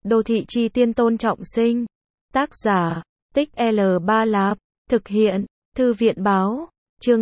Đô thị chi tiên Tôn Trọng Sinh. Tác giả, Tích L3 Lạp. Thực hiện, Thư viện báo. Chương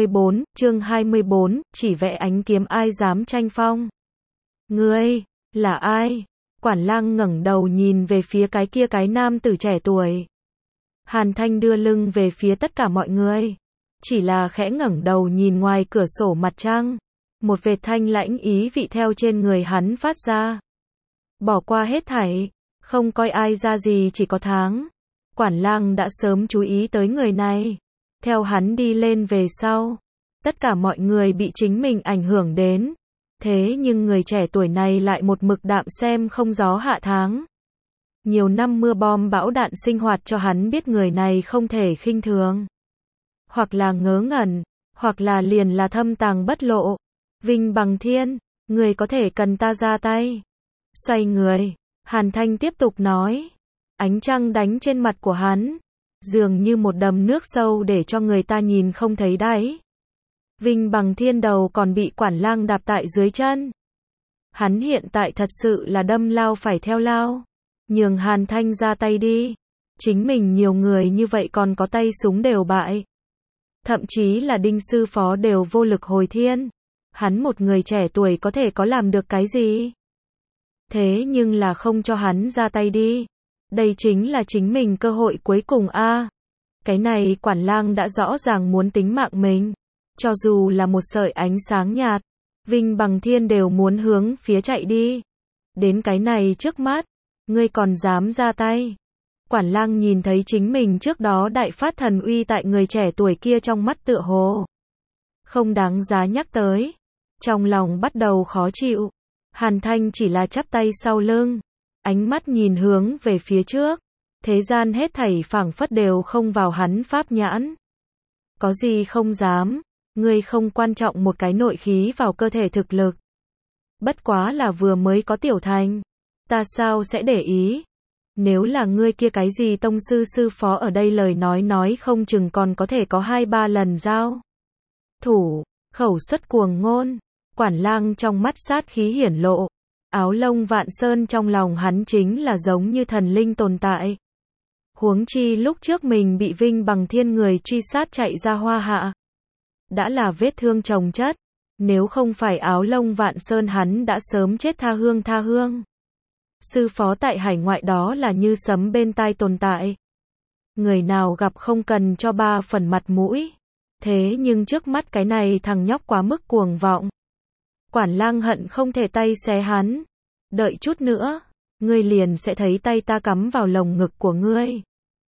24, chỉ vẽ ánh kiếm ai dám tranh phong. Ngươi, là ai? Quản lang ngẩng đầu nhìn về phía cái nam tử trẻ tuổi. Hàn Thanh đưa lưng về phía tất cả mọi người. Chỉ là khẽ ngẩng đầu nhìn ngoài cửa sổ mặt trăng. Một vệt thanh lãnh ý vị theo trên người hắn phát ra. Bỏ qua hết thảy, không coi ai ra gì chỉ có tháng. Quản lang đã sớm chú ý tới người này. Theo hắn đi lên về sau, tất cả mọi người bị chính mình ảnh hưởng đến. Thế nhưng người trẻ tuổi này lại một mực đạm xem không gió hạ tháng. Nhiều năm mưa bom bão đạn sinh hoạt cho hắn biết người này không thể khinh thường. Hoặc là ngớ ngẩn, hoặc là liền là thâm tàng bất lộ. Vinh Bằng Thiên, người có thể cần ta ra tay. Xoay người, Hàn Thanh tiếp tục nói. Ánh trăng đánh trên mặt của hắn, dường như một đầm nước sâu để cho người ta nhìn không thấy đáy. Vinh Bằng Thiên đầu còn bị quản lang đạp tại dưới chân. Hắn hiện tại thật sự là đâm lao phải theo lao. Nhường Hàn Thanh ra tay đi. Chính mình nhiều người như vậy còn có tay súng đều bại. Thậm chí là Đinh sư phó đều vô lực hồi thiên. Hắn một người trẻ tuổi có thể có làm được cái gì? Thế nhưng là không cho hắn ra tay đi. Đây chính là chính mình cơ hội cuối cùng a. Cái này quản lang đã rõ ràng muốn tính mạng mình. Cho dù là một sợi ánh sáng nhạt, Vinh Bằng Thiên đều muốn hướng phía chạy đi. Đến cái này trước mắt, ngươi còn dám ra tay. Quản lang nhìn thấy chính mình trước đó đại phát thần uy tại người trẻ tuổi kia trong mắt tựa hồ không đáng giá nhắc tới. Trong lòng bắt đầu khó chịu. Hàn Thanh chỉ là chắp tay sau lưng, ánh mắt nhìn hướng về phía trước. Thế gian hết thảy phảng phất đều không vào hắn pháp nhãn. Có gì không dám, ngươi không quan trọng một cái nội khí vào cơ thể thực lực. Bất quá là vừa mới có tiểu thành, ta sao sẽ để ý. Nếu là ngươi kia cái gì tông sư sư phó ở đây lời nói không chừng còn có thể có 2-3 lần giao thủ. Khẩu xuất cuồng ngôn. Quản lang trong mắt sát khí hiển lộ. Áo lông vạn sơn trong lòng hắn chính là giống như thần linh tồn tại. Huống chi lúc trước mình bị Vinh Bằng Thiên người truy sát chạy ra Hoa Hạ. Đã là vết thương chồng chất. Nếu không phải áo lông vạn sơn hắn đã sớm chết tha hương. Sư phó tại hải ngoại đó là như sấm bên tai tồn tại. Người nào gặp không cần cho 3 phần mặt mũi. Thế nhưng trước mắt cái này thằng nhóc quá mức cuồng vọng. Quản lang hận không thể tay xé hắn. Đợi chút nữa, ngươi liền sẽ thấy tay ta cắm vào lồng ngực của ngươi.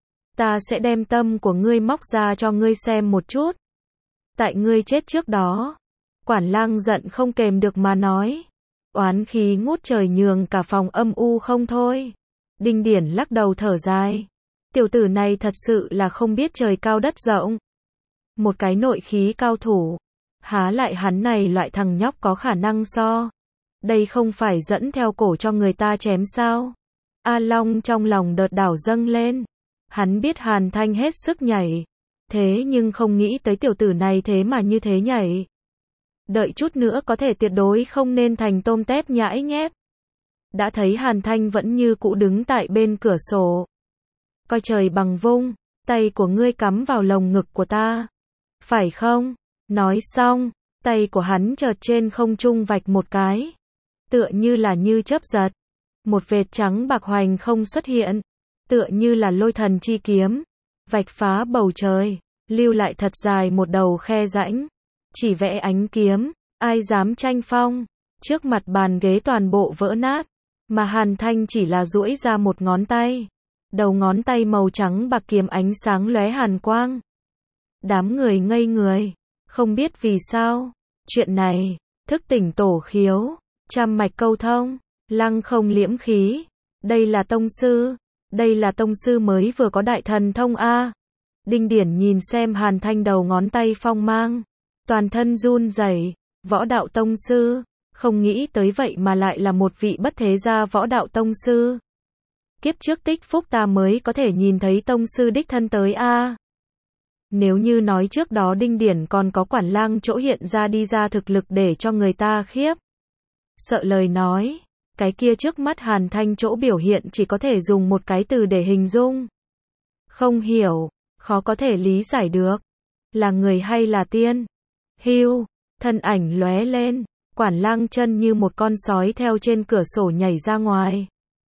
Ta sẽ đem tâm của ngươi móc ra cho ngươi xem một chút. Tại ngươi chết trước đó. Quản lang giận không kềm được mà nói. Oán khí ngút trời nhường cả phòng âm u không thôi. Đinh Điển lắc đầu thở dài. Tiểu tử này thật sự là không biết trời cao đất rộng. Một cái nội khí cao thủ. Há lại hắn này loại thằng nhóc có khả năng so. Đây không phải dẫn theo cổ cho người ta chém sao. A Long trong lòng đợt đảo dâng lên. Hắn biết Hàn Thanh hết sức nhảy. Thế nhưng không nghĩ tới tiểu tử này thế mà như thế nhảy. Đợi chút nữa có thể tuyệt đối không nên thành tôm tép nhãi nhép. Đã thấy Hàn Thanh vẫn như cũ đứng tại bên cửa sổ. Coi trời bằng vung, tay của ngươi cắm vào lồng ngực của ta. Phải không? Nói xong, tay của hắn chợt trên không trung vạch một cái. Tựa như là như chớp giật. Một vệt trắng bạc hoành không xuất hiện. Tựa như là lôi thần chi kiếm. Vạch phá bầu trời, lưu lại thật dài một đầu khe rãnh. Chỉ vẽ ánh kiếm, ai dám tranh phong. Trước mặt bàn ghế toàn bộ vỡ nát. Mà Hàn Thanh chỉ là duỗi ra một ngón tay. Đầu ngón tay màu trắng bạc kiếm ánh sáng lóe hàn quang. Đám người ngây người. Không biết vì sao. Chuyện này, thức tỉnh tổ khiếu. Trăm mạch câu thông. Lăng không liễm khí. Đây là tông sư. Đây là tông sư mới vừa có đại thần thông A. Đinh Điển nhìn xem Hàn Thanh đầu ngón tay phong mang. Toàn thân run rẩy. Võ đạo tông sư. Không nghĩ tới vậy mà lại là một vị bất thế gia võ đạo tông sư. Kiếp trước tích phúc ta mới có thể nhìn thấy tông sư đích thân tới A. Nếu như nói trước đó Đinh Điển còn có quản lang chỗ hiện ra đi ra thực lực để cho người ta khiếp. Sợ lời nói. Cái kia trước mắt Hàn Thanh chỗ biểu hiện chỉ có thể dùng một cái từ để hình dung. Không hiểu, khó có thể lý giải được. Là người hay là tiên? Hưu, thân ảnh lóe lên, Quản Lang chân như một con sói theo trên cửa sổ nhảy ra ngoài.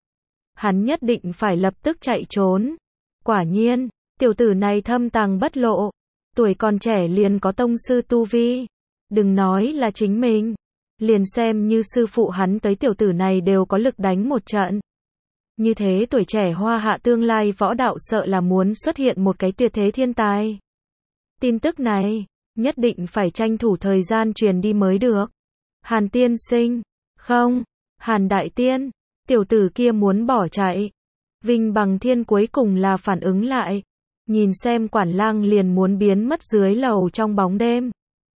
Hắn nhất định phải lập tức chạy trốn. Quả nhiên, tiểu tử này thâm tàng bất lộ, tuổi còn trẻ liền có tông sư tu vi. Đừng nói là chính mình, liền xem như sư phụ hắn tới tiểu tử này đều có lực đánh một trận. Như thế tuổi trẻ hoa hạ tương lai võ đạo sợ là muốn xuất hiện một cái tuyệt thế thiên tài. Tin tức này, nhất định phải tranh thủ thời gian truyền đi mới được. Hàn tiên sinh, không, Hàn đại tiên, tiểu tử kia muốn bỏ chạy. Vinh Bằng Thiên cuối cùng là phản ứng lại, nhìn xem Quản Lang liền muốn biến mất dưới lầu trong bóng đêm.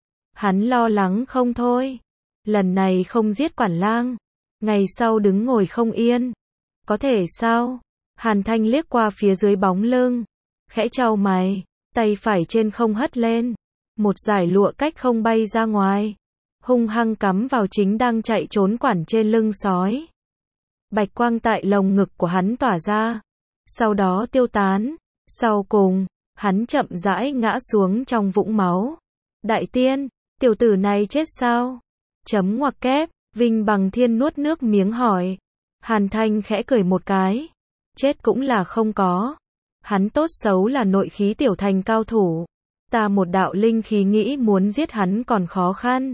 Hắn lo lắng không thôi, lần này không giết Quản Lang, ngày sau đứng ngồi không yên. Có thể sao? Hàn Thanh liếc qua phía dưới bóng lưng, khẽ chau mày, tay phải trên không hất lên, một dải lụa cách không bay ra ngoài, hung hăng cắm vào chính đang chạy trốn Quản trên lưng sói. Bạch quang tại lồng ngực của hắn tỏa ra, sau đó tiêu tán, sau cùng, hắn chậm rãi ngã xuống trong vũng máu. Đại tiên, tiểu tử này chết sao? Chấm ngoặc kép, Vinh Bằng Thiên nuốt nước miếng hỏi. Hàn Thanh khẽ cười một cái, chết cũng là không có. Hắn tốt xấu là nội khí tiểu thành cao thủ, ta một đạo linh khí nghĩ muốn giết hắn còn khó khăn.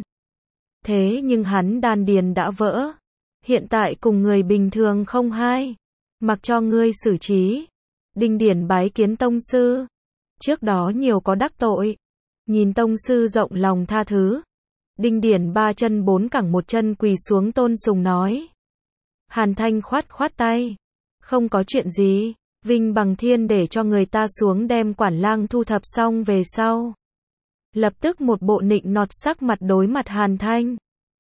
Thế nhưng hắn đan điền đã vỡ, hiện tại cùng người bình thường không hai, mặc cho ngươi xử trí. Đinh Điển bái kiến tông sư, trước đó nhiều có đắc tội, nhìn tông sư rộng lòng tha thứ. Đinh Điển ba chân bốn cẳng một chân quỳ xuống tôn sùng nói. Hàn Thanh khoát khoát tay, không có chuyện gì. Vinh Bằng Thiên để cho người ta xuống đem Quản Lang thu thập xong về sau, lập tức một bộ nịnh nọt sắc mặt đối mặt Hàn Thanh.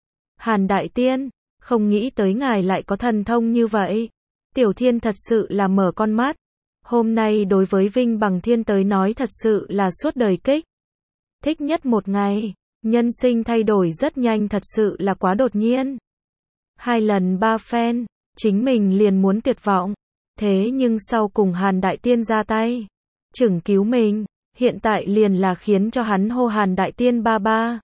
Hàn đại tiên, không nghĩ tới ngài lại có thần thông như vậy. Tiểu Thiên thật sự là mở con mắt. Hôm nay đối với Vinh Bằng Thiên tới nói thật sự là suốt đời kích. Thích nhất một ngày, nhân sinh thay đổi rất nhanh thật sự là quá đột nhiên. 2 lần 3 phen, chính mình liền muốn tuyệt vọng. Thế nhưng sau cùng Hàn đại tiên ra tay, chừng cứu mình, hiện tại liền là khiến cho hắn hô Hàn đại tiên ba ba.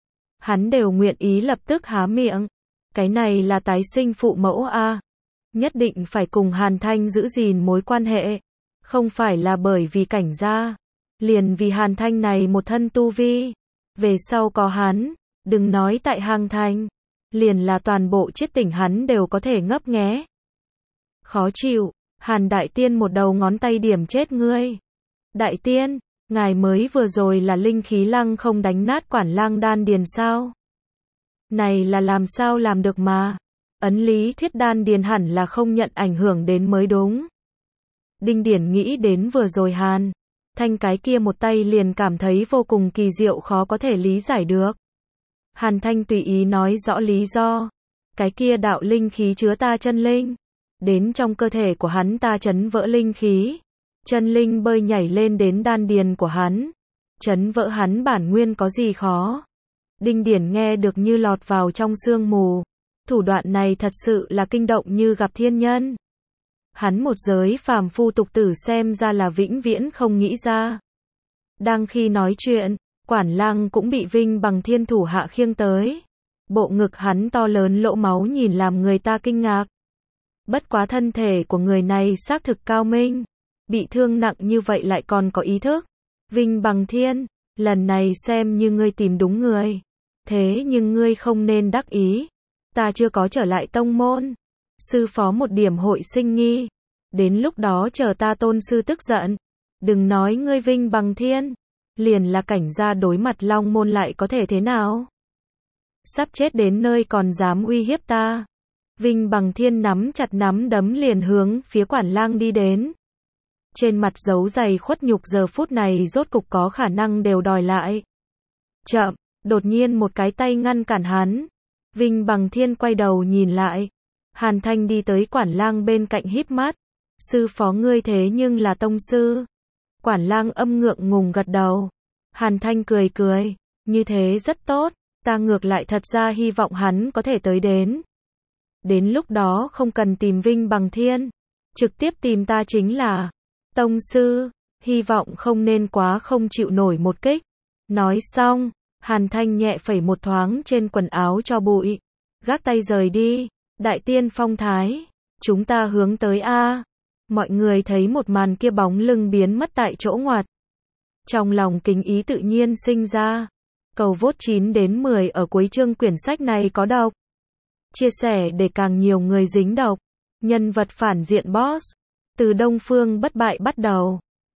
Hắn đều nguyện ý lập tức há miệng. Cái này là tái sinh phụ mẫu a. Nhất định phải cùng Hàn Thanh giữ gìn mối quan hệ. Không phải là bởi vì cảnh gia, liền vì Hàn Thanh này một thân tu vi. Về sau có hắn, đừng nói tại Hang Thanh, liền là toàn bộ chiết tỉnh hắn đều có thể ngấp nghé. Khó chịu, Hàn đại tiên một đầu ngón tay điểm chết ngươi. Đại tiên, ngài mới vừa rồi là linh khí lăng không đánh nát Quản Lang đan điền sao? Này là làm sao làm được mà? Ấn lý thuyết đan điền hẳn là không nhận ảnh hưởng đến mới đúng. Đinh Điển nghĩ đến vừa rồi Hàn Thanh cái kia một tay liền cảm thấy vô cùng kỳ diệu khó có thể lý giải được. Hàn Thanh tùy ý nói rõ lý do. Cái kia đạo linh khí chứa ta chân linh. Đến trong cơ thể của hắn ta chấn vỡ linh khí. Chân linh bơi nhảy lên đến đan điền của hắn. Chấn vỡ hắn bản nguyên có gì khó. Đinh Điển nghe được như lọt vào trong sương mù. Thủ đoạn này thật sự là kinh động như gặp thiên nhân. Hắn một giới phàm phu tục tử xem ra là vĩnh viễn không nghĩ ra. Đang khi nói chuyện, Quản Lang cũng bị Vinh Bằng Thiên thủ hạ khiêng tới. Bộ ngực hắn to lớn lỗ máu nhìn làm người ta kinh ngạc. Bất quá thân thể của người này xác thực cao minh. Bị thương nặng như vậy lại còn có ý thức. Vinh Bằng Thiên, lần này xem như ngươi tìm đúng người. Thế nhưng ngươi không nên đắc ý. Ta chưa có trở lại tông môn. Sư phó một điểm hội sinh nghi. Đến lúc đó chờ ta tôn sư tức giận. Đừng nói ngươi Vinh Bằng Thiên. Liền là cảnh gia đối mặt Long môn lại có thể thế nào? Sắp chết đến nơi còn dám uy hiếp ta. Vinh Bằng Thiên nắm chặt nắm đấm liền hướng phía Quản Lang đi đến. Trên mặt dấu dày khuất nhục giờ phút này rốt cục có khả năng đều đòi lại. Chậm, đột nhiên một cái tay ngăn cản hắn. Vinh Bằng Thiên quay đầu nhìn lại. Hàn Thanh đi tới Quản Lang bên cạnh híp mắt. Sư phó ngươi thế nhưng là tông sư. Quản Lang âm ngượng ngùng gật đầu. Hàn Thanh cười cười. Như thế rất tốt. Ta ngược lại thật ra hy vọng hắn có thể tới đến. Đến lúc đó không cần tìm Vinh Bằng Thiên, trực tiếp tìm ta chính là tông sư, hy vọng không nên quá không chịu nổi một kích. Nói xong, Hàn Thanh nhẹ phẩy một thoáng trên quần áo cho bụi, gác tay rời đi. Đại tiên phong thái, chúng ta hướng tới A. Mọi người thấy một màn kia bóng lưng biến mất tại chỗ ngoặt. Trong lòng kính ý tự nhiên sinh ra. Cầu vote 9 đến 10 ở cuối chương quyển sách này có độc. Chia sẻ để càng nhiều người dính độc. Nhân vật phản diện boss. Từ Đông Phương bất bại bắt đầu.